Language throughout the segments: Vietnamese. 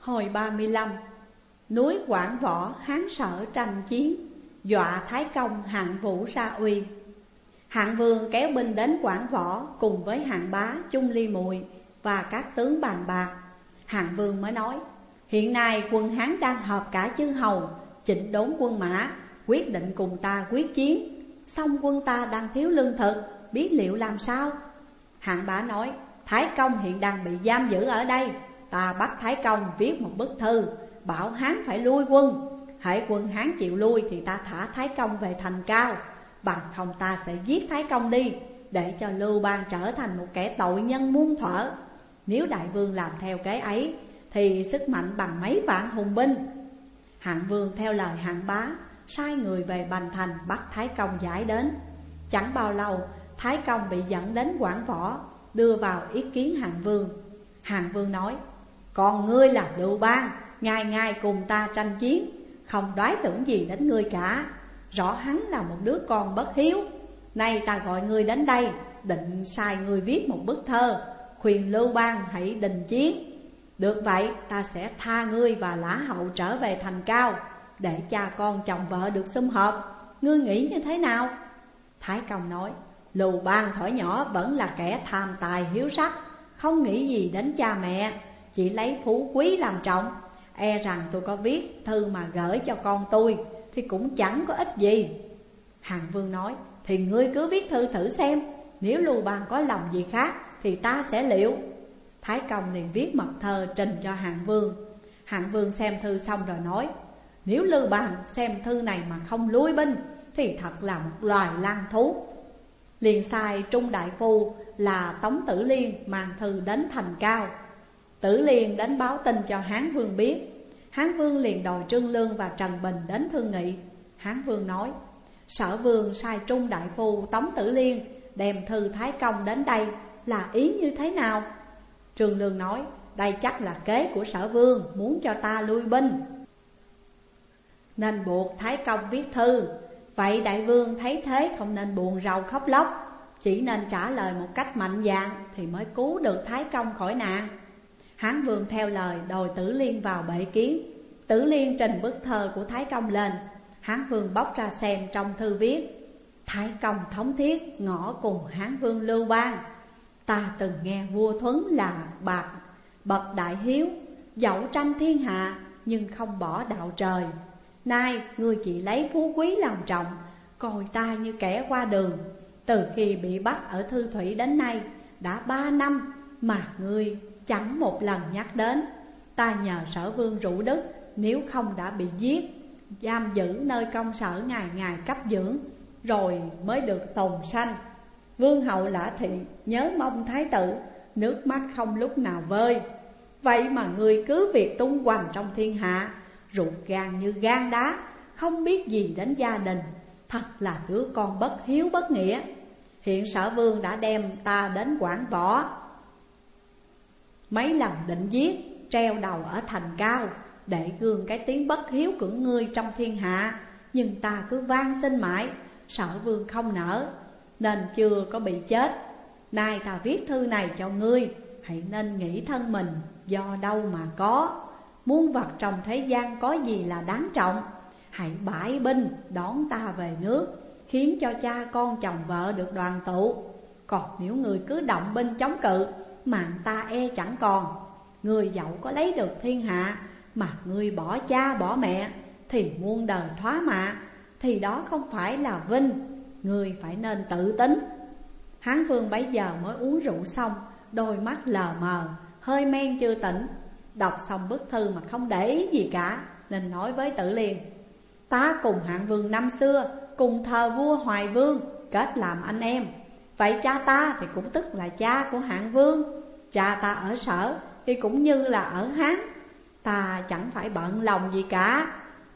Hồi 35. Núi Quảng Võ Hán Sở tranh chiến, dọa Thái Công Hạng Vũ ra uy. Hạng Vương kéo binh đến Quảng Võ cùng với Hạng Bá, Chung Ly Mùi và các tướng bàn bạc. Hạng Vương mới nói: hiện nay quân Hán đang họp cả chư hầu, chỉnh đốn quân mã, quyết định cùng ta quyết chiến. Song quân ta đang thiếu lương thực, biết liệu làm sao? Hạng Bá nói: Thái Công hiện đang bị giam giữ ở đây. Ta bắt Thái Công viết một bức thư, bảo Hán phải lui quân. Hễ quân Hán chịu lui thì ta thả Thái Công về thành Cao, bằng không ta sẽ giết Thái Công đi, để cho Lưu Bang trở thành một kẻ tội nhân muôn thuở. Nếu đại vương làm theo kế ấy thì sức mạnh bằng mấy vạn hùng binh. Hạng Vương theo lời Hạng Bá, sai người về Bành Thành bắt Thái Công giải đến. Chẳng bao lâu Thái Công bị dẫn đến Quảng Võ, đưa vào ý kiến Hạng Vương. Hạng Vương nói: còn ngươi là Lưu Bang, ngày ngày cùng ta tranh chiến, không đoái tưởng gì đến ngươi cả. Rõ hắn là một đứa con bất hiếu. Nay ta gọi ngươi đến đây, định sai ngươi viết một bức thơ, khuyên Lưu Bang hãy đình chiến. Được vậy ta sẽ tha ngươi và Lã Hậu trở về thành Cao, để cha con chồng vợ được sum họp. Ngươi nghĩ như thế nào? Thái Công nói: Lưu Bang thuở nhỏ vẫn là kẻ tham tài hiếu sắc, không nghĩ gì đến cha mẹ, chỉ lấy phú quý làm trọng. E rằng tôi có viết thư mà gửi cho con tôi thì cũng chẳng có ích gì. Hạng Vương nói: thì ngươi cứ viết thư thử xem, nếu Lưu Bang có lòng gì khác thì ta sẽ liệu. Thái Công liền viết mật thơ trình cho Hạng Vương. Hạng Vương xem thư xong rồi nói: nếu Lưu Bang xem thư này mà không lui binh thì thật là một loài lang thú. Liền sai Trung đại phu là Tống Tử Liên mang thư đến thành Cao. Tử Liên đến báo tin cho Hán Vương biết. Hán Vương liền đòi Trương Lương và Trần Bình đến thương nghị. Hán Vương nói: Sở Vương sai Trung đại phu Tống Tử Liên đem thư Thái Công đến đây là ý như thế nào? Trương Lương nói: đây chắc là kế của Sở Vương, muốn cho ta lui binh, nên buộc Thái Công viết thư. Vậy đại vương thấy thế không nên buồn rầu khóc lóc, chỉ nên trả lời một cách mạnh dạn thì mới cứu được Thái Công khỏi nạn. Hán Vương theo lời đòi Tử Liên vào bệ kiến. Tử Liên trình bức thơ của Thái Công lên. Hán Vương bóc ra xem, trong thư viết: Thái Công thống thiết ngõ cùng Hán Vương Lưu Bang. Ta từng nghe vua Thuấn là bậc đại hiếu, dẫu tranh thiên hạ nhưng không bỏ đạo trời. Nay ngươi chỉ lấy phú quý làm trọng, coi ta như kẻ qua đường. Từ khi bị bắt ở Thư Thủy đến nay đã 3 năm mà ngươi chẳng một lần nhắc đến. Ta nhờ Sở Vương rủ đức, nếu không đã bị giết, giam giữ nơi công sở ngày ngày cấp dưỡng, rồi mới được tồn sanh. Vương hậu Lã Thị nhớ mong thái tử, nước mắt không lúc nào vơi. Vậy mà ngươi cứ việc tung hoành trong thiên hạ, ruột gan như gan đá, không biết gì đến gia đình. Thật là đứa con bất hiếu bất nghĩa. Hiện Sở Vương đã đem ta đến Quảng Võ, mấy lần định giết, treo đầu ở thành Cao, để gương cái tiếng bất hiếu của ngươi trong thiên hạ. Nhưng ta cứ van xin mãi, Sở Vương không nỡ, nên chưa có bị chết. Nay ta viết thư này cho ngươi, hãy nên nghĩ thân mình do đâu mà có. Muôn vật trong thế gian có gì là đáng trọng. Hãy bãi binh đón ta về nước, khiến cho cha con chồng vợ được đoàn tụ. Còn nếu người cứ động binh chống cự, mạng ta e chẳng còn. Người dẫu có lấy được thiên hạ, mà ngươi bỏ cha bỏ mẹ thì muôn đời thoá mạ, thì đó không phải là vinh. Ngươi phải nên tự tính. Hán Vương bấy giờ mới uống rượu xong, đôi mắt lờ mờ, hơi men chưa tỉnh. Đọc xong bức thư mà không để ý gì cả, nên nói với Tử Liên: Ta cùng Hạng Vương năm xưa cùng thờ vua Hoài Vương, kết làm anh em. Vậy cha ta thì cũng tức là cha của Hạng Vương. Cha ta ở Sở thì cũng như là ở Hán. Ta chẳng phải bận lòng gì cả.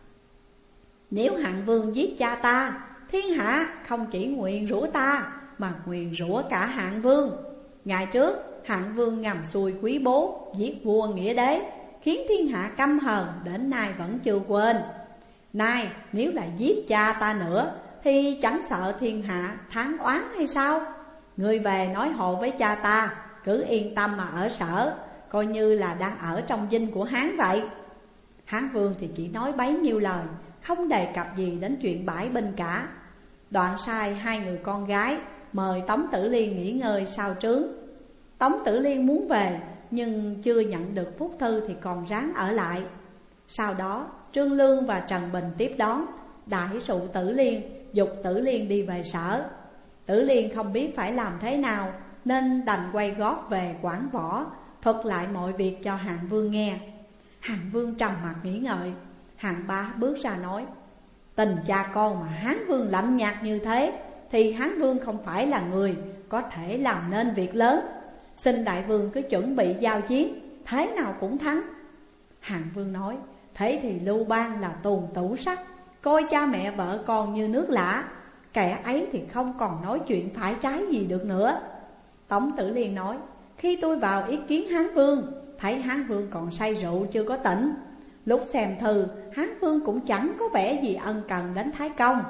Nếu Hạng Vương giết cha ta, thiên hạ không chỉ nguyền rủa ta, mà nguyền rủa cả Hạng Vương. Ngày trước Hạng Vương ngầm xuôi quý bố, giết vua nghĩa đế, khiến thiên hạ căm hờn, đến nay vẫn chưa quên. Nay nếu lại giết cha ta nữa, thì chẳng sợ thiên hạ thán oán hay sao? Ngươi về nói hộ với cha ta, cứ yên tâm mà ở Sở, coi như là đang ở trong dinh của Hán vậy. Hán vương thì chỉ nói bấy nhiêu lời, không đề cập gì đến chuyện bãi binh cả. Đoạn sai hai người con gái mời Tống Tử Liên nghỉ ngơi sau trướng. Tống Tử Liên muốn về nhưng chưa nhận được phúc thư thì còn ráng ở lại. Sau đó Trương Lương và Trần Bình tiếp đón, đãi sụ Tử Liên, giục Tử Liên đi về sở. Tử Liên không biết phải làm thế nào nên đành quay gót về Quảng Võ, thuật lại mọi việc cho Hạng Vương nghe. Hạng Vương trầm mặt nghĩ ngợi. Hạng Bá bước ra nói: tình cha con mà Hán Vương lạnh nhạt như thế thì Hán Vương không phải là người có thể làm nên việc lớn. Xin đại vương cứ chuẩn bị giao chiến, thế nào cũng thắng. Hạng Vương nói: thế thì Lưu Bang là tuồng tủ sắt, coi cha mẹ vợ con như nước lã, kẻ ấy thì không còn nói chuyện phải trái gì được nữa. Tống Tử Liên nói: khi tôi vào ý kiến Hán Vương, thấy Hán Vương còn say rượu chưa có tỉnh. Lúc xem thư, Hán Vương cũng chẳng có vẻ gì ân cần đến Thái Công.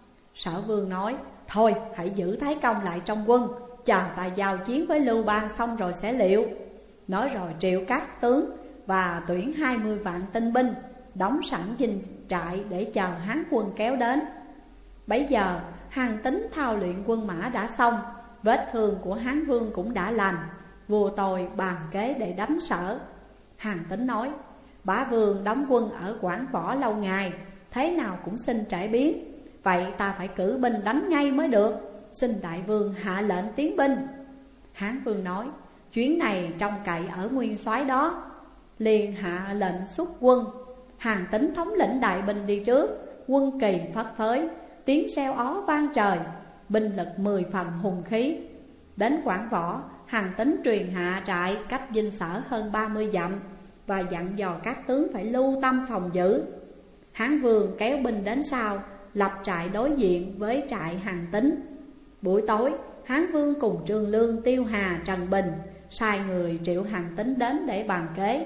Sở Vương nói: thôi hãy giữ Thái Công lại trong quân, chờ ta giao chiến với Lưu Bang xong rồi sẽ liệu. Nói rồi triệu các tướng và tuyển 20 vạn tinh binh, đóng sẵn dinh trại để chờ Hán quân kéo đến. Bấy giờ Hàn Tín thao luyện quân mã đã xong, vết thương của Hán Vương cũng đã lành. Vua tôi bàn kế để đánh Sở. Hàn Tín nói: bá vương đóng quân ở Quảng Võ lâu ngày, thế nào cũng xin trải biến, vậy ta phải cử binh đánh ngay mới được. Xin đại vương hạ lệnh tiến binh. Hán Vương nói: chuyến này trông cậy ở nguyên soái đó. Liền hạ lệnh xuất quân. Hàn Tín thống lĩnh đại binh đi trước, quân kỳ phất phới, tiếng reo ó vang trời, binh lực 10 phần hùng khí. Đến Quảng Võ, Hàn Tín truyền hạ trại cách dinh Sở hơn 30 dặm và dặn dò các tướng phải lưu tâm phòng giữ. Hán Vương kéo binh đến sau, lập trại đối diện với trại Hàn Tín. Buổi tối, Hán Vương cùng Trương Lương, Tiêu Hà, Trần Bình sai người triệu Hàn Tín đến để bàn kế.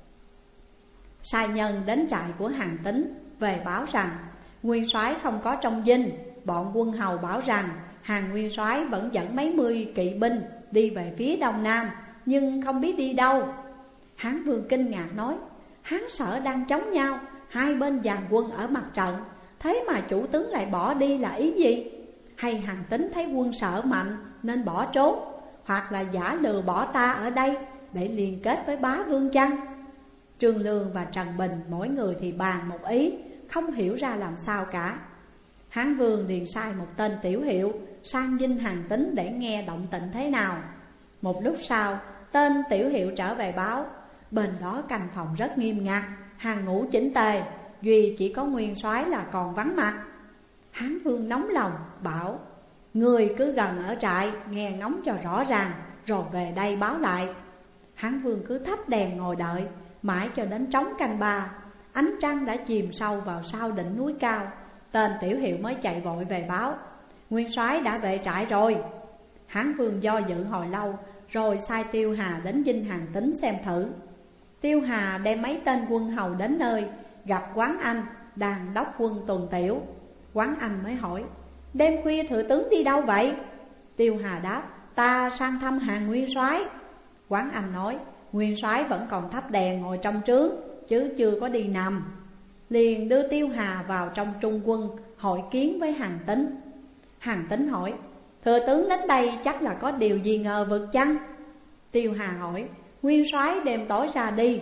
Sai nhân đến trại của Hàn Tín về báo rằng nguyên soái không có trong dinh. Bọn quân hầu bảo rằng Hàn nguyên soái vẫn dẫn mấy mươi kỵ binh đi về phía đông nam, nhưng không biết đi đâu. Hán Vương kinh ngạc nói: Hán Sở đang chống nhau, hai bên dàn quân ở mặt trận, thế mà chủ tướng lại bỏ đi là ý gì? Hay Hàn Tín thấy quân Sở mạnh nên bỏ trốn, hoặc là giả lừa bỏ ta ở đây để liên kết với bá vương chăng? Trương Lương và Trần Bình mỗi người thì bàn một ý, không hiểu ra làm sao cả. Hán Vương liền sai một tên tiểu hiệu sang dinh Hàn Tín để nghe động tĩnh thế nào. Một lúc sau, tên tiểu hiệu trở về báo: bên đó canh phòng rất nghiêm ngặt, hàng ngũ chỉnh tề, duy chỉ có nguyên soái là còn vắng mặt. Hán Vương nóng lòng bảo: người cứ gần ở trại nghe ngóng cho rõ ràng, rồi về đây báo lại. Hán Vương cứ thắp đèn ngồi đợi, mãi cho đến trống canh ba, ánh trăng đã chìm sâu vào sau đỉnh núi cao. Tên tiểu hiệu mới chạy vội về báo: nguyên soái đã về trại rồi. Hán Vương do dự hồi lâu, rồi sai Tiêu Hà đến dinh Hàn Tín xem thử. Tiêu Hà đem mấy tên quân hầu đến nơi, gặp Quán Anh đang đốc quân tuần tiểu. Quán Anh mới hỏi: đêm khuya thừa tướng đi đâu vậy? Tiêu Hà đáp: ta sang thăm Hàn nguyên soái. Quán Anh nói: nguyên soái vẫn còn thắp đèn ngồi trong trướng, chứ chưa có đi nằm. Liền đưa Tiêu Hà vào trong trung quân hội kiến với Hàn Tín. Hàn Tín hỏi: thừa tướng đến đây chắc là có điều gì ngờ vực chăng? Tiêu Hà hỏi: nguyên soái đêm tối ra đi,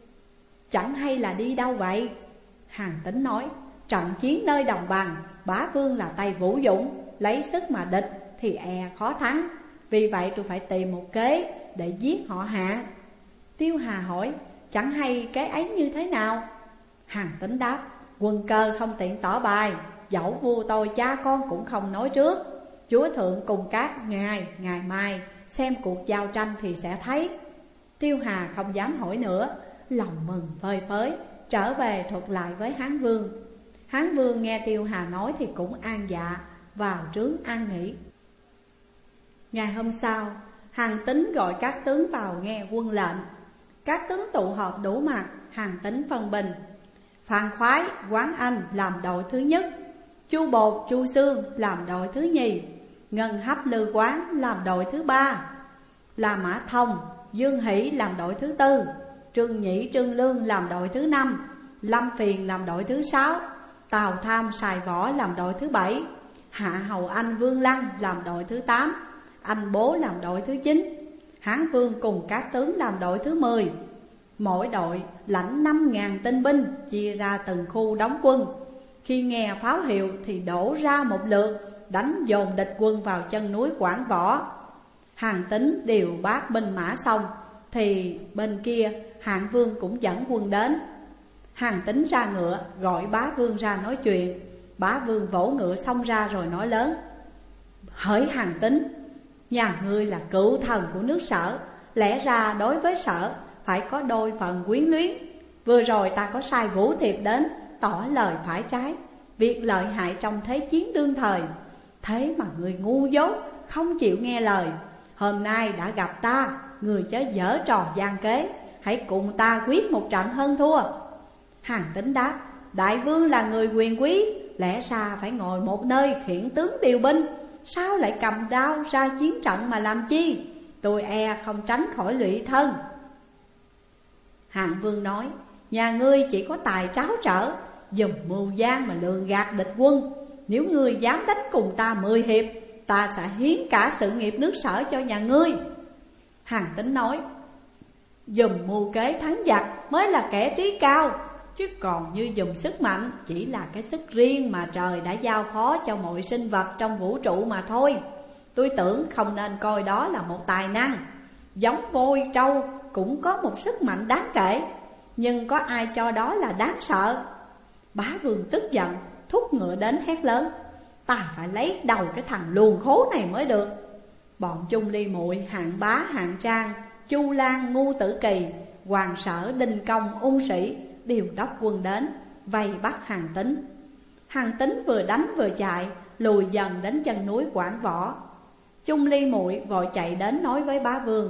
chẳng hay là đi đâu vậy? Hàn Tín nói: trận chiến nơi đồng bằng, bá vương là tay vũ dũng, lấy sức mà địch thì khó thắng. Vì vậy tôi phải tìm một kế để giết họ Hàn. Tiêu Hà hỏi: chẳng hay kế ấy như thế nào? Hàn Tín đáp: quân cơ không tiện tỏ bài, dẫu vua tôi cha con cũng không nói trước. Chúa thượng cùng các ngài ngày mai xem cuộc giao tranh thì sẽ thấy. Tiêu Hà không dám hỏi nữa, lòng mừng phơi phới, trở về thuật lại với Hán Vương. Hán Vương nghe Tiêu Hà nói thì cũng an dạ, vào trướng an nghỉ. Ngày hôm sau, Hàn Tín gọi các tướng vào nghe quân lệnh. Các tướng tụ họp đủ mặt, Hàn Tín phân bình: Phan Khoái, Quán Anh làm đội thứ nhất, Chu Bột, Chu Xương làm đội thứ nhì, Ngân Hấp, Lư Quán làm đội thứ ba, La Mã Thông, Dương Hỷ làm đội thứ 4, Trương Nhĩ Trương Lương làm đội thứ 5, Lâm Phiền làm đội thứ 6, Tào Tham Sài Võ làm đội thứ 7, Hạ Hầu Anh Vương Lăng làm đội thứ 8, Anh Bố làm đội thứ 9, Hán Vương cùng các tướng làm đội thứ 10. Mỗi đội lãnh 5.000 tinh binh, chia ra từng khu đóng quân. Khi nghe pháo hiệu thì đổ ra một lượt, đánh dồn địch quân vào chân núi Quảng Võ. Hàn Tín điều bát binh mã xong thì bên kia Hạng Vương cũng dẫn quân đến. Hàn Tín ra ngựa gọi Bá Vương ra nói chuyện. Bá Vương vỗ ngựa xông ra rồi nói lớn: hỡi Hàn Tín, nhà ngươi là cựu thần của nước Sở, lẽ ra đối với Sở phải có đôi phần quyến luyến. Vừa rồi ta có sai Vũ Thiệp đến tỏ lời phải trái, việc lợi hại trong thế chiến đương thời. Thế mà người ngu dốt không chịu nghe lời. Hôm nay đã gặp ta, người chớ giở trò gian kế, hãy cùng ta quyết một trận hơn thua. Hàn Tín đáp: đại vương là người quyền quý, lẽ ra phải ngồi một nơi khiển tướng điều binh, sao lại cầm đao ra chiến trận mà làm chi? Tôi e không tránh khỏi lụy thân. Hàn Vương nói: nhà ngươi chỉ có tài tráo trở, dùng mưu gian mà lường gạt địch quân. Nếu ngươi dám đánh cùng ta 10 hiệp, ta sẽ hiến cả sự nghiệp nước Sở cho nhà ngươi. Hàn Tín nói: dùng mưu kế thắng giặc mới là kẻ trí cao, chứ còn như dùng sức mạnh chỉ là cái sức riêng mà trời đã giao phó cho mọi sinh vật trong vũ trụ mà thôi. Tôi tưởng không nên coi đó là một tài năng. Giống voi trâu cũng có một sức mạnh đáng kể, nhưng có ai cho đó là đáng sợ. Bá Vương tức giận thúc ngựa đến hét lớn: ta phải lấy đầu cái thằng luồn khố này mới được. Bọn Chung Ly Muội, Hạng Bá, Hạng Trang, Chu Lan, Ngu Tử Kỳ, Hoàng Sở, Đinh Công, Ung Sĩ đều đốc quân đến vây bắt Hàn Tín. Hàn Tín vừa đánh vừa chạy, lùi dần đến chân núi Quảng Võ. Chung Ly Muội vội chạy đến nói với Bá Vương: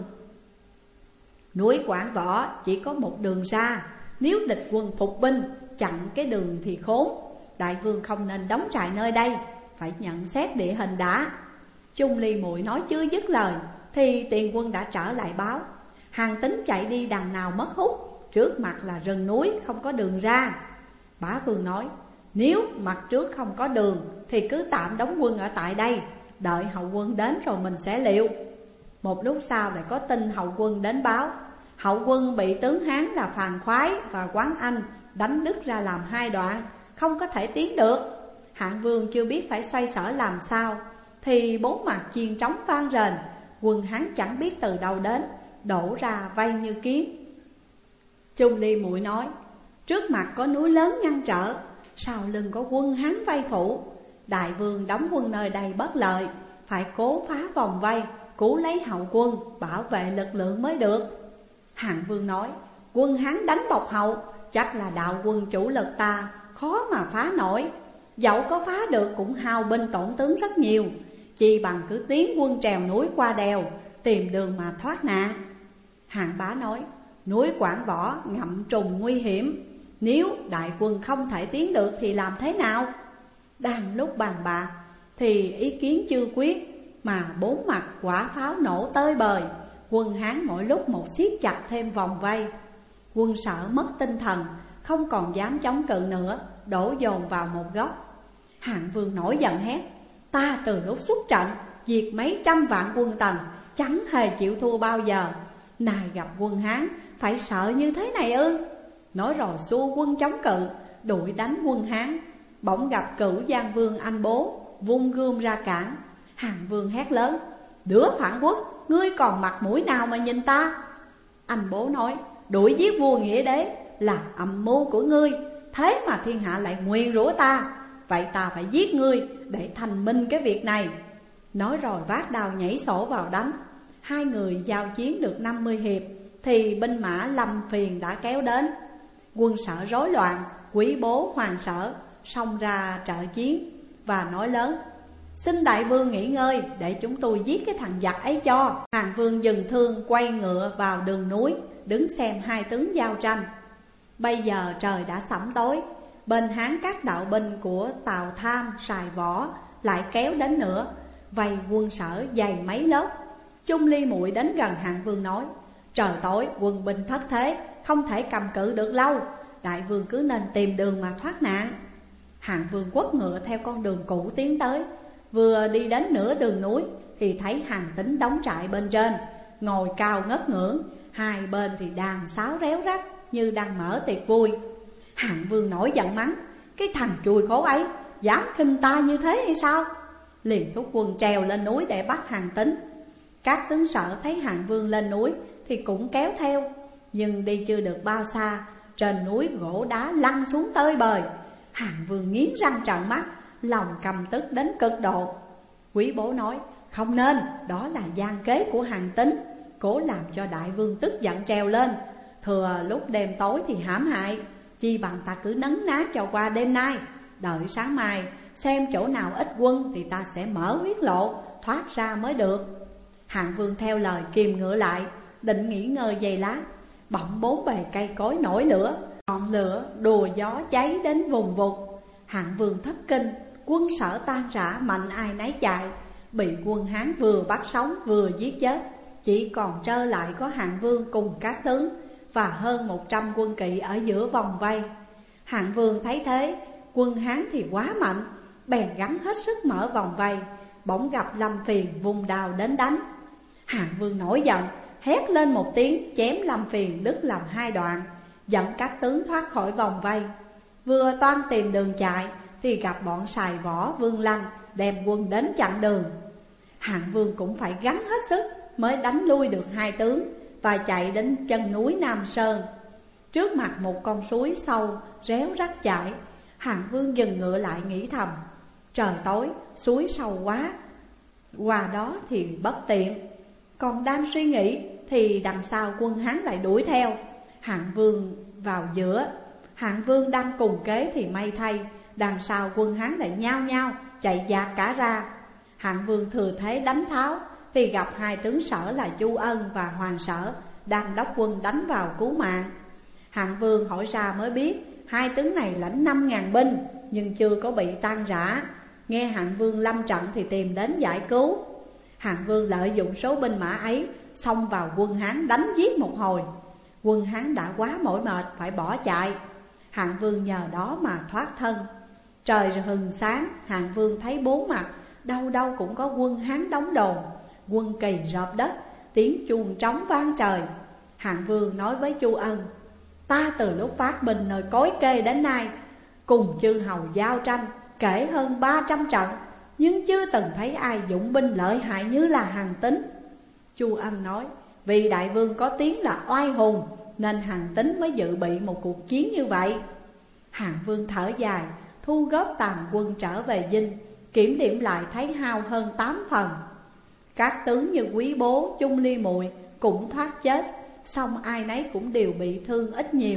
núi Quảng Võ chỉ có một đường ra, nếu địch quân phục binh chặn cái đường thì khốn. Đại vương không nên đóng trại nơi đây, phải nhận xét địa hình đã. Chung Ly Muội nói chưa dứt lời thì tiền quân đã trở lại báo: Hàn Tín chạy đi đằng nào mất hút, trước mặt là rừng núi không có đường ra. Bá Vương nói: nếu mặt trước không có đường thì cứ tạm đóng quân ở tại đây, đợi hậu quân đến rồi mình sẽ liệu. Một lúc sau lại có tin hậu quân đến báo: hậu quân bị tướng Hán là Phàn Khoái và Quán Anh đánh đứt ra làm 2 đoạn, không có thể tiến được. Hạng Vương chưa biết phải xoay sở làm sao thì 4 mặt chiên trống vang rền, quân Hán chẳng biết từ đâu đến, đổ ra vây như kiến. Chung Ly Muội nói: trước mặt có núi lớn ngăn trở, sau lưng có quân Hán vây phủ. Đại vương đóng quân nơi đây bất lợi, phải cố phá vòng vây, cứu lấy hậu quân, bảo vệ lực lượng mới được. Hạng Vương nói: quân Hán đánh bọc hậu, chắc là đạo quân chủ lực ta khó mà phá nổi. Dẫu có phá được cũng hao binh tổn tướng rất nhiều, chi bằng cứ tiến quân trèo núi qua đèo, tìm đường mà thoát nạn. Hạng Bá nói: núi Quảng Võ ngậm trùng nguy hiểm, nếu đại quân không thể tiến được thì làm thế nào? Đang lúc bàn bạc thì ý kiến chưa quyết, mà 4 mặt quả pháo nổ tơi bời. Quân Hán mỗi lúc một siết chặt thêm vòng vây. Quân Sở mất tinh thần, không còn dám chống cự nữa, đổ dồn vào một góc. Hạng Vương nổi giận hét: ta từ lúc xuất trận diệt mấy trăm vạn quân Tần, chẳng hề chịu thua bao giờ. Nay gặp quân Hán phải sợ như thế này ư? Nói rồi xua quân chống cự, đuổi đánh quân Hán. Bỗng gặp Cửu Giang Vương Anh Bố vung gươm ra cản. Hạng Vương hét lớn: đứa phản quốc, ngươi còn mặt mũi nào mà nhìn ta? Anh Bố nói: đuổi giết vua Nghĩa Đế là âm mưu của ngươi, thế mà thiên hạ lại nguyền rủa ta, vậy ta phải giết ngươi để thành minh cái việc này. Nói rồi vác đao nhảy sổ vào đánh. 2 người giao chiến được 50 hiệp thì binh mã Lâm Phiền đã kéo đến. Quân Sở rối loạn, Quý Bố, Hoàng Sở xông ra trợ chiến và nói lớn: xin đại vương nghỉ ngơi để chúng tôi giết cái thằng giặc ấy cho. Hàn Vương dừng thương quay ngựa vào đường núi, đứng xem 2 tướng giao tranh. Bây giờ trời đã sẫm tối, bên Hán các đạo binh của Tào Tham, Sài Võ lại kéo đến nữa, vây quân Sở dày mấy lớp. Chung Ly Muội đến gần Hạng Vương nói: Trời tối quân binh thất thế, không thể cầm cự được lâu, đại vương cứ nên tìm đường mà thoát nạn. Hạng Vương quất ngựa theo con đường cũ tiến tới. Vừa đi đến nửa đường núi thì thấy Hàn Tín đóng trại bên trên, ngồi cao ngất ngưỡng, hai bên thì đàn sáo réo rắt như đang mở tiệc vui. Hạng Vương nổi giận mắng: cái thằng chùi khổ ấy dám khinh ta như thế hay sao? Liền thúc quân trèo lên núi để bắt Hàn Tín. Các tướng Sở thấy Hạng Vương lên núi thì cũng kéo theo, nhưng đi chưa được bao xa, trên núi gỗ đá lăn xuống tơi bời. Hạng Vương nghiến răng trợn mắt, lòng căm tức đến cực độ. Quý bố nói: không nên, đó là gian kế của Hàn Tín, cố làm cho đại vương tức giận trèo lên, thừa lúc đêm tối thì hãm hại. Chi bằng ta cứ nấn ná cho qua đêm nay, đợi sáng mai xem chỗ nào ít quân thì ta sẽ mở huyết lộ thoát ra mới được. Hạng Vương theo lời kìm ngựa lại, định nghỉ ngơi giây lát. Bỗng bốn bề cây cối nổi lửa, ngọn lửa đùa gió cháy đến vùng vụt. Hạng Vương thất kinh, quân Sở tan rã, mạnh ai nấy chạy, bị quân Hán vừa bắt sống vừa giết chết. Chỉ còn trơ lại có Hạng Vương cùng các tướng và hơn 100 quân kỵ ở giữa vòng vây. Hạng Vương thấy thế, quân Hán thì quá mạnh, bèn gắng hết sức mở vòng vây. Bỗng gặp Lâm Phiền vùng đào đến đánh. Hạng Vương nổi giận, hét lên một tiếng, chém Lâm Phiền đứt làm hai đoạn, dẫn các tướng thoát khỏi vòng vây. Vừa toan tìm đường chạy thì gặp bọn Sài Võ, Vương Lăng đem quân đến chặn đường. Hạng Vương cũng phải gắng hết sức mới đánh lui được hai tướng và chạy đến chân núi Nam Sơn. Trước mặt một con suối sâu réo rắt chảy. Hạng Vương dừng ngựa lại nghĩ thầm: trời tối, suối sâu quá, qua đó thì bất tiện. Còn đang suy nghĩ thì đằng sau quân Hán lại đuổi theo. Hạng Vương vào giữa. Hạng Vương đang cùng kế thì may thay, đằng sau quân Hán lại nhao nhao chạy dạt cả ra. Hạng Vương thừa thế đánh tháo thì gặp hai tướng Sở là Chu Ân và Hoàng Sở đang đốc quân đánh vào cứu mạng. Hạng Vương hỏi ra mới biết hai tướng này lãnh 5.000 binh nhưng chưa có bị tan rã. Nghe Hạng Vương lâm trận thì tìm đến giải cứu. Hạng Vương lợi dụng số binh mã ấy xông vào quân Hán đánh giết một hồi. Quân Hán đã quá mỏi mệt phải bỏ chạy. Hạng Vương nhờ đó mà thoát thân. Trời hừng sáng, Hạng Vương thấy bốn mặt đâu đâu cũng có quân Hán đóng đồn, quân Kỳ rợp đất, tiếng chuông trống vang trời. Hạng Vương nói với Chu Ân: ta từ lúc phát binh nơi Cối Kê đến nay, cùng chư hầu giao tranh kể hơn 300 trận, nhưng chưa từng thấy ai dụng binh lợi hại như là Hàn Tín. Chu Ân nói: vì đại vương có tiếng là oai hùng nên Hàn Tín mới dự bị một cuộc chiến như vậy. Hạng Vương thở dài, thu góp tàn quân trở về Dinh, kiểm điểm lại thấy hao hơn 8 phần. Các tướng như Quý Bố, Chung Ly Muội cũng thoát chết, song ai nấy cũng đều bị thương ít nhiều.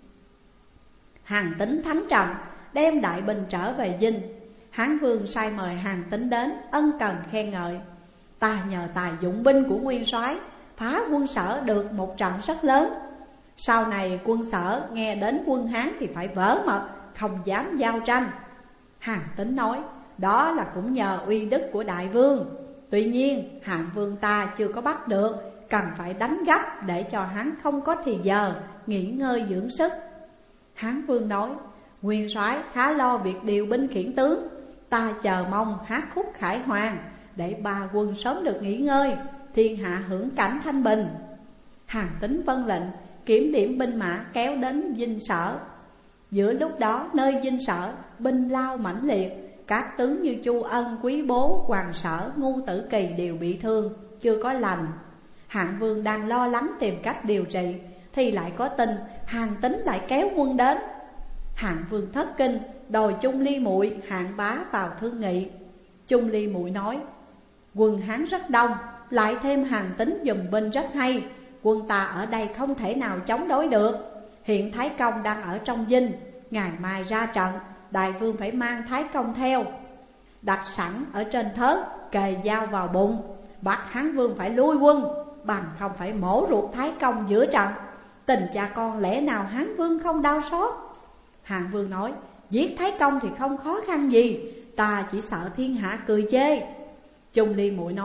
Hàn Tín thắng trận, đem đại binh trở về Dinh. Hán Vương sai mời Hàn Tín đến, ân cần khen ngợi: ta nhờ tài dụng binh của nguyên soái phá quân Sở được một trận rất lớn. Sau này quân Sở nghe đến quân Hán thì phải vỡ mật, không dám giao tranh. Hàn Tín nói: đó là cũng nhờ uy đức của đại vương. Tuy nhiên Hạng Vương ta chưa có bắt được, cần phải đánh gấp để cho hắn không có thì giờ nghỉ ngơi dưỡng sức. Hán Vương nói: nguyên soái khá lo việc điều binh khiển tướng, ta chờ mong hát khúc khải hoàn để ba quân sớm được nghỉ ngơi, thiên hạ hưởng cảnh thanh bình. Hàn Tín vâng lệnh, kiểm điểm binh mã kéo đến Dinh Sở. Giữa lúc đó nơi Dinh Sở binh lao mãnh liệt, các tướng như Chu Ân, Quý Bố, Hoàng Sở, Ngu Tử Kỳ đều bị thương, chưa có lành. Hạng Vương đang lo lắng tìm cách điều trị thì lại có tin Hàn Tín lại kéo quân đến. Hạng Vương thất kinh, đòi Chung Ly Muội, Hạng Bá vào thương nghị. Chung Ly Muội nói: quân Hán rất đông, lại thêm Hàn Tín dùm binh rất hay, quân ta ở đây không thể nào chống đối được. Hiện Thái Công đang ở trong Dinh, ngày mai ra trận, đại vương phải mang Thái Công theo, đặt sẵn ở trên thớt, kề dao vào bụng, bắt Hán Vương phải lui quân, bằng không phải mổ ruột Thái Công giữa trận. Tình cha con lẽ nào Hán Vương không đau xót? Hạng Vương nói: giết Thái Công thì không khó khăn gì, ta chỉ sợ thiên hạ cười chê. Chung Ly Muội nói: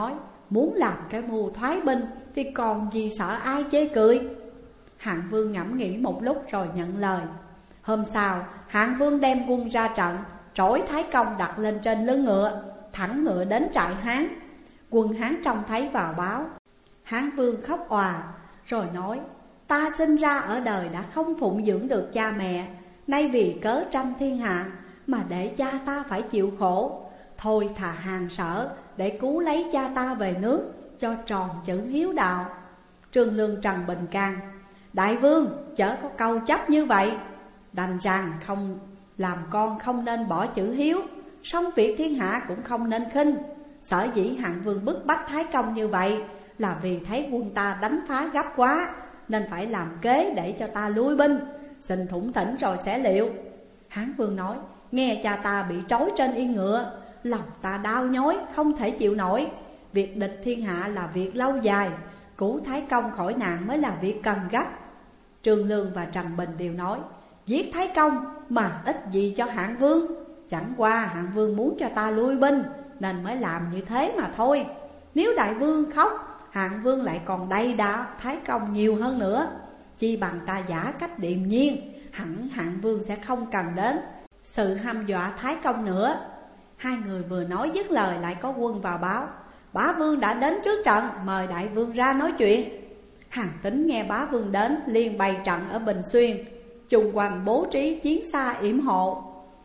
muốn làm cái mưu thoái binh thì còn gì sợ ai chê cười. Hạng Vương ngẫm nghĩ một lúc rồi nhận lời. Hôm sau, Hạng Vương đem quân ra trận, trỗi Thái Công đặt lên trên lưng ngựa, thẳng ngựa đến trại Hán. Quân Hán trông thấy vào báo. Hán Vương khóc òa rồi nói: ta sinh ra ở đời đã không phụng dưỡng được cha mẹ, nay vì cớ tranh thiên hạ mà để cha ta phải chịu khổ. Thôi thà hàng Sở để cứu lấy cha ta về nước, cho tròn chữ hiếu đạo. Trương Lương Trần Bình can: đại vương chớ có câu chấp như vậy, đành rằng không làm con không nên bỏ chữ hiếu, song việc thiên hạ cũng không nên khinh. Sở dĩ Hạng Vương bức bách Thái Công như vậy là vì thấy quân ta đánh phá gấp quá, nên phải làm kế để cho ta lui binh, xin thủng thỉnh rồi sẽ liệu. Hán Vương nói: nghe cha ta bị trói trên yên ngựa, lòng ta đau nhói không thể chịu nổi. Việc địch thiên hạ là việc lâu dài, cứu Thái Công khỏi nạn mới là việc cần gấp. Trương Lương và Trần Bình đều nói: giết Thái Công mà ích gì cho Hạng Vương, chẳng qua Hạng Vương muốn cho ta lui binh nên mới làm như thế mà thôi. Nếu đại vương khóc, Hạng Vương lại còn đầy đà Thái Công nhiều hơn nữa, chi bằng ta giả cách điềm nhiên, hẳn Hạng Vương sẽ không cần đến sự hăm dọa Thái Công nữa. Hai người vừa nói dứt lời lại có quân vào báo: bá vương đã đến trước trận, mời đại vương ra nói chuyện. Hàn Tín nghe bá vương đến, liền bày trận ở Bình Xuyên, chung quanh bố trí chiến xa yểm hộ.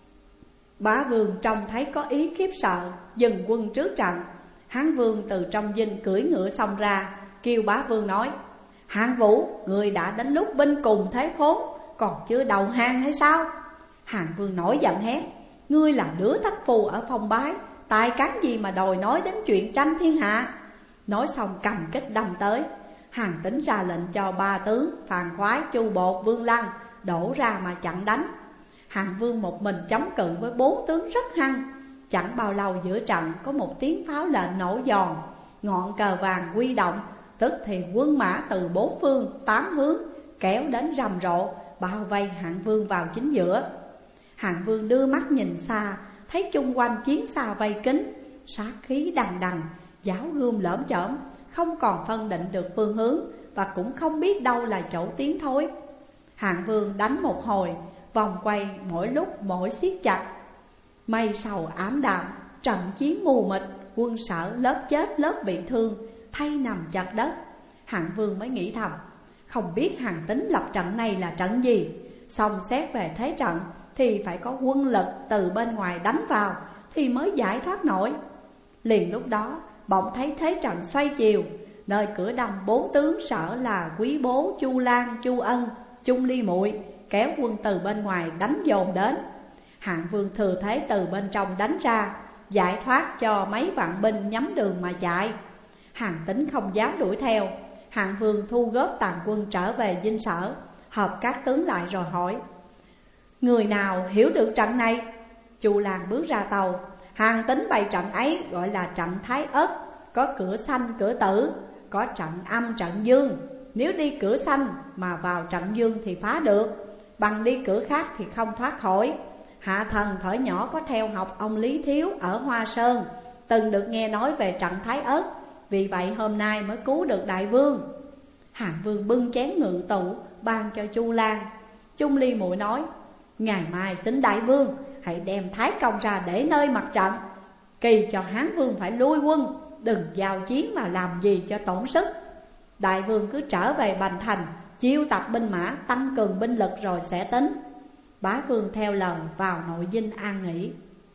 Bá vương trông thấy có ý khiếp sợ, dừng quân trước trận. Hán Vương từ trong dinh cưỡi ngựa xông ra, kêu bá vương nói: Hạng Vũ, người đã đến lúc binh cùng thế khốn, còn chưa đầu hàng hay sao? Hạng Vương nổi giận hét: ngươi là đứa thất phù ở Phong Bái, tài cán gì mà đòi nói đến chuyện tranh thiên hạ? Nói xong cầm kích đâm tới. Hàn Tín ra lệnh cho ba tướng Phàn Khoái, Chu Bột, Vương Lăng đổ ra mà chặn đánh. Hạng Vương một mình chống cự với bốn tướng rất hăng. Chẳng bao lâu giữa trận có một tiếng pháo lệnh nổ giòn, ngọn cờ vàng quy động, tức thì quân mã từ bốn phương tám hướng kéo đến rầm rộ, bao vây Hạng Vương vào chính giữa. Hạng Vương đưa mắt nhìn xa, thấy chung quanh chiến xa vây kín, sát khí đằng đằng, giáo gươm lởm chởm, không còn phân định được phương hướng và cũng không biết đâu là chỗ tiến thối. Hạng Vương đánh một hồi, vòng quay mỗi lúc mỗi siết chặt. Mây sầu ám đạm, trận chiến mù mịt, quân Sở lớp chết lớp bị thương, thay nằm chặt đất. Hạng Vương mới nghĩ thầm, không biết Hàn Tín lập trận này là trận gì. Xong xét về thế trận thì phải có quân lực từ bên ngoài đánh vào thì mới giải thoát nổi. Liền lúc đó bỗng thấy thế trận xoay chiều, nơi cửa đông bốn tướng Sở là Quý Bố, Chu Lan, Chu Ân, Chung Ly Muội kéo quân từ bên ngoài đánh dồn đến. Hạng Vương thừa thế từ bên trong đánh ra, giải thoát cho mấy vạn binh nhắm đường mà chạy. Hàn Tín không dám đuổi theo. Hạng Vương thu góp tàn quân trở về dinh Sở, họp các tướng lại rồi hỏi: người nào hiểu được trận này? Chu Lan bước ra tàu: Hàn Tín bày trận ấy gọi là trận Thái Ất, có cửa xanh cửa tử, có trận âm trận dương. Nếu đi cửa xanh mà vào trận dương thì phá được, bằng đi cửa khác thì không thoát khỏi. Hạ thần thuở nhỏ có theo học ông Lý Thiếu ở Hoa Sơn, từng được nghe nói về trận Thái Ất, vì vậy hôm nay mới cứu được đại vương. Hạng Vương bưng chén ngự tụ ban cho Chu Lan. Chung Ly Muội nói: ngày mai xin đại vương hãy đem Thái Công ra để nơi mặt trận, kỳ cho Hán Vương phải lui quân, đừng giao chiến mà làm gì cho tổn sức. Đại vương cứ trở về Bành Thành, chiêu tập binh mã, tăng cường binh lực rồi sẽ tính. Bá vương theo lời vào nội dinh an nghỉ.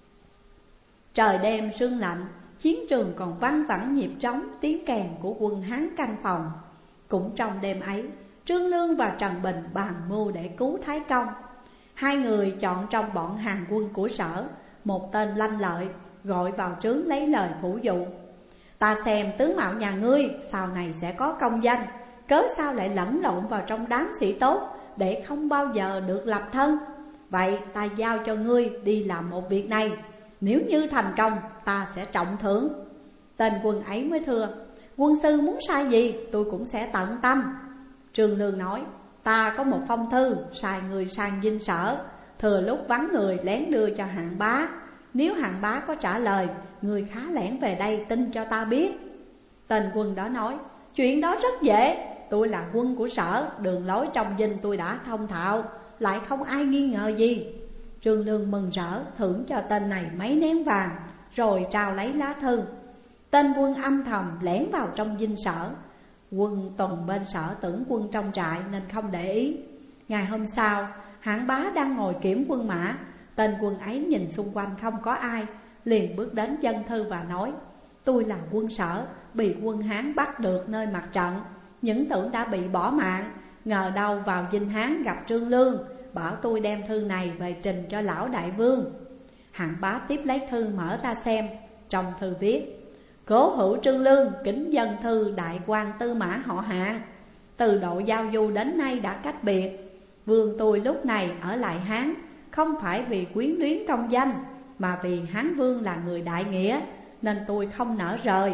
Trời đêm sương lạnh, chiến trường còn văng vẳng nhịp trống tiếng kèn của quân Hán canh phòng. Cũng trong đêm ấy, Trương Lương và Trần Bình bàn mưu để cứu Thái Công. Hai người chọn trong bọn hàng quân của Sở một tên lanh lợi, gọi vào trướng lấy lời phủ dụ: ta xem tướng mạo nhà ngươi sau này sẽ có công danh, cớ sao lại lẫn lộn vào trong đám sĩ tốt để không bao giờ được lập thân. Vậy ta giao cho ngươi đi làm một việc này, nếu như thành công ta sẽ trọng thưởng. Tên quân ấy mới thưa: quân sư muốn sai gì tôi cũng sẽ tận tâm. Trương Lương nói: ta có một phong thư sai người sang dinh Sở, thừa lúc vắng người lén đưa cho Hạng Bá. Nếu Hạng Bá có trả lời, người khá lẻn về đây tin cho ta biết. Tên quân đó nói: chuyện đó rất dễ, tôi là quân của Sở, đường lối trong dinh tôi đã thông thạo, lại không ai nghi ngờ gì. Trương Lương mừng rỡ thưởng cho tên này mấy nén vàng, rồi trao lấy lá thư. Tên quân âm thầm lẻn vào trong dinh Sở. Quân tuần bên Sở tưởng quân trong trại nên không để ý. Ngày hôm sau, Hạng Bá đang ngồi kiểm quân mã. Tên quân ấy nhìn xung quanh không có ai, liền bước đến dân thư và nói: tôi là quân Sở, bị quân Hán bắt được nơi mặt trận, những tưởng đã bị bỏ mạng, ngờ đâu vào dinh Hán gặp Trương Lương, bảo tôi đem thư này về trình cho lão đại vương. Hạng Bá tiếp lấy thư mở ra xem. Trong thư viết: Cố hữu Trương Lương kính dân thư đại quan tư mã họ Hạng. Từ độ giao du đến nay đã cách biệt. Vương tôi lúc này ở lại Hán, không phải vì quyến luyến công danh, mà vì Hán vương là người đại nghĩa, nên tôi không nỡ rời.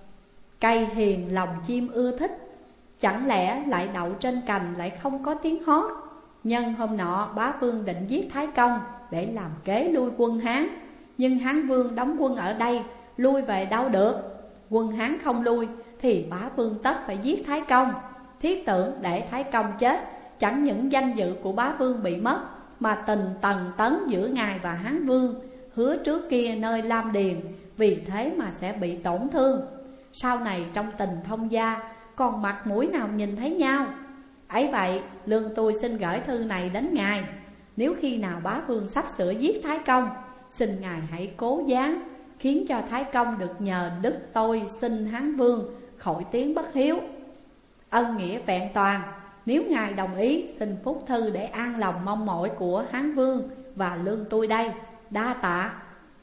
Cây hiền lòng chim ưa thích, chẳng lẽ lại đậu trên cành lại không có tiếng hót. Nhân hôm nọ bá vương định giết Thái Công để làm kế lui quân Hán, nhưng Hán vương đóng quân ở đây, lui về đâu được. Quân Hán không lui thì bá vương tất phải giết Thái Công. Thiết tưởng để Thái Công chết, chẳng những danh dự của bá vương bị mất, mà tình tần tấn giữa ngài và Hán vương hứa trước kia nơi Lam Điền, vì thế mà sẽ bị tổn thương. Sau này trong tình thông gia, còn mặt mũi nào nhìn thấy nhau. Ấy vậy, lương tôi xin gửi thư này đến ngài. Nếu khi nào bá vương sắp sửa giết Thái Công, xin ngài hãy cố giáng, khiến cho Thái Công được nhờ đức tôi xin Hán vương khỏi tiếng bất hiếu. Ân nghĩa vẹn toàn, nếu ngài đồng ý, xin phúc thư để an lòng mong mỏi của Hán vương và lương tôi đây. Đa tạ.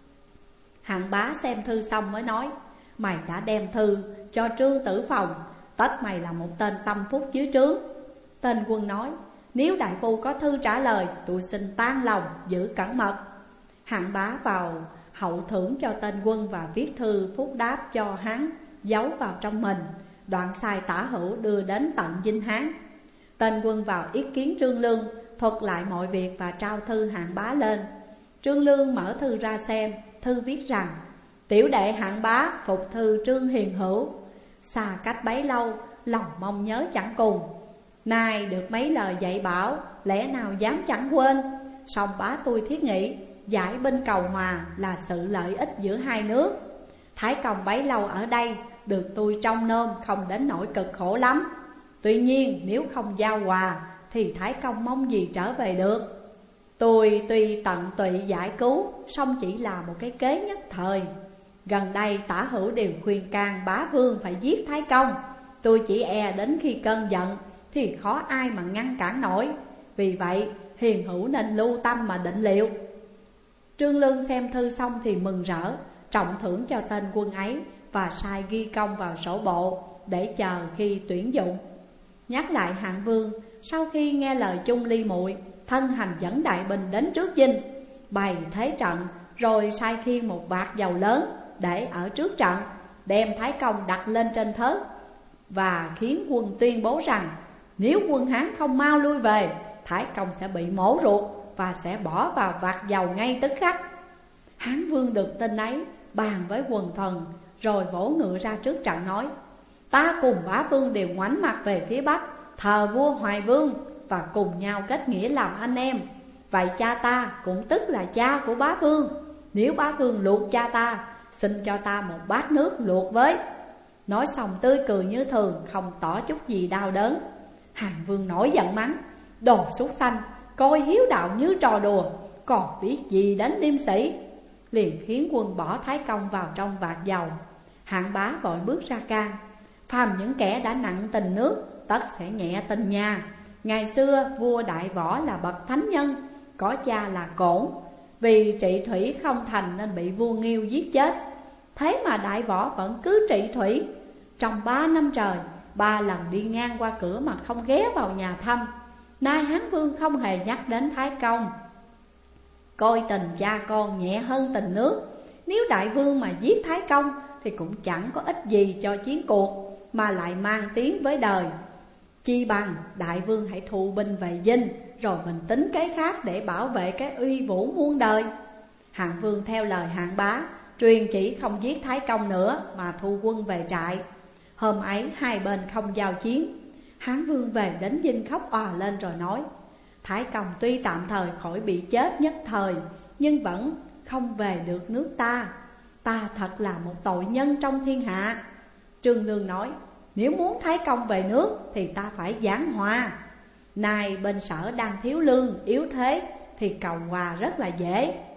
Hạng Bá xem thư xong mới nói: mày đã đem thư cho Trương Tử Phòng, tất mày là một tên tâm phúc dưới trướng. Tên quân nói: nếu đại phu có thư trả lời, tôi xin tan lòng giữ cẩn mật. Hạng Bá vào hậu thưởng cho tên quân và viết thư phúc đáp cho hắn, giấu vào trong mình, đoạn sai Tả Hữu đưa đến tận dinh Hán. Tên quân vào ý kiến Trương Lương, thuật lại mọi việc và trao thư Hạng Bá lên. Trương Lương mở thư ra xem, thư viết rằng: tiểu đệ Hạng Bá phục thư Trương Hiền Hữu, xa cách bấy lâu, lòng mong nhớ chẳng cùng. Nay được mấy lời dạy bảo, lẽ nào dám chẳng quên. Song bá tôi thiết nghĩ, giải binh cầu hòa là sự lợi ích giữa hai nước. Thái Công bấy lâu ở đây, được tôi trông nom không đến nỗi cực khổ lắm. Tuy nhiên nếu không giao hòa, thì Thái Công mong gì trở về được. Tôi tuy tận tụy giải cứu, song chỉ là một cái kế nhất thời. Gần đây Tả Hữu đều khuyên can bá vương phải giết Thái Công. Tôi chỉ e đến khi cơn giận thì khó ai mà ngăn cản nổi. Vì vậy Hiền Hữu nên lưu tâm mà định liệu. Trương Lương xem thư xong thì mừng rỡ, trọng thưởng cho tên quân ấy và sai ghi công vào sổ bộ để chờ khi tuyển dụng. Nhắc lại Hạng Vương, sau khi nghe lời Chung Ly muội, thân hành dẫn đại binh đến trước dinh, bày thế trận, rồi sai khiêng một vạc dầu lớn để ở trước trận, đem Thái Công đặt lên trên thớt và khiến quân tuyên bố rằng nếu quân Hán không mau lui về, Thái Công sẽ bị mổ ruột và sẽ bỏ vào vạc dầu ngay tức khắc. Hán Vương được tin ấy, bàn với quần thần, rồi vỗ ngựa ra trước trận nói: ta cùng bá vương đều ngoảnh mặt về phía Bắc, thờ vua Hoài Vương và cùng nhau kết nghĩa làm anh em. Vậy cha ta cũng tức là cha của bá vương. Nếu bá vương luộc cha ta, xin cho ta một bát nước luộc với. Nói xong tươi cười như thường, không tỏ chút gì đau đớn. Hàn Vương nổi giận mắng: đồ súc sanh, coi hiếu đạo như trò đùa, còn biết gì đến liêm sĩ. Liền khiến quân bỏ Thái Công vào trong vạc dầu. Hạng Bá vội bước ra can: phàm những kẻ đã nặng tình nước, tất sẽ nhẹ tình nhà. Ngày xưa vua Đại Võ là bậc thánh nhân, có cha là Cổn, vì trị thủy không thành nên bị vua Nghiêu giết chết. Thế mà Đại Võ vẫn cứ trị thủy. Trong 3 năm trời, 3 lần đi ngang qua cửa mà không ghé vào nhà thăm. Nay Hán Vương không hề nhắc đến Thái Công, coi tình cha con nhẹ hơn tình nước. Nếu Đại Vương mà giết Thái Công thì cũng chẳng có ích gì cho chiến cuộc, mà lại mang tiếng với đời. Chi bằng Đại Vương hãy thụ binh về dinh, rồi mình tính cái khác để bảo vệ cái uy vũ muôn đời. Hạng Vương theo lời Hạng Bá, truyền chỉ không giết Thái Công nữa mà thu quân về trại. Hôm ấy hai bên không giao chiến. Hán Vương về đến dinh khóc òa lên rồi nói: Thái Công tuy tạm thời khỏi bị chết nhất thời, nhưng vẫn không về được nước ta. Ta thật là một tội nhân trong thiên hạ. Trương Lương nói: Nếu muốn Thái Công về nước thì ta phải giảng hòa. Nay bên Sở đang thiếu lương, yếu thế thì cầu hòa rất là dễ.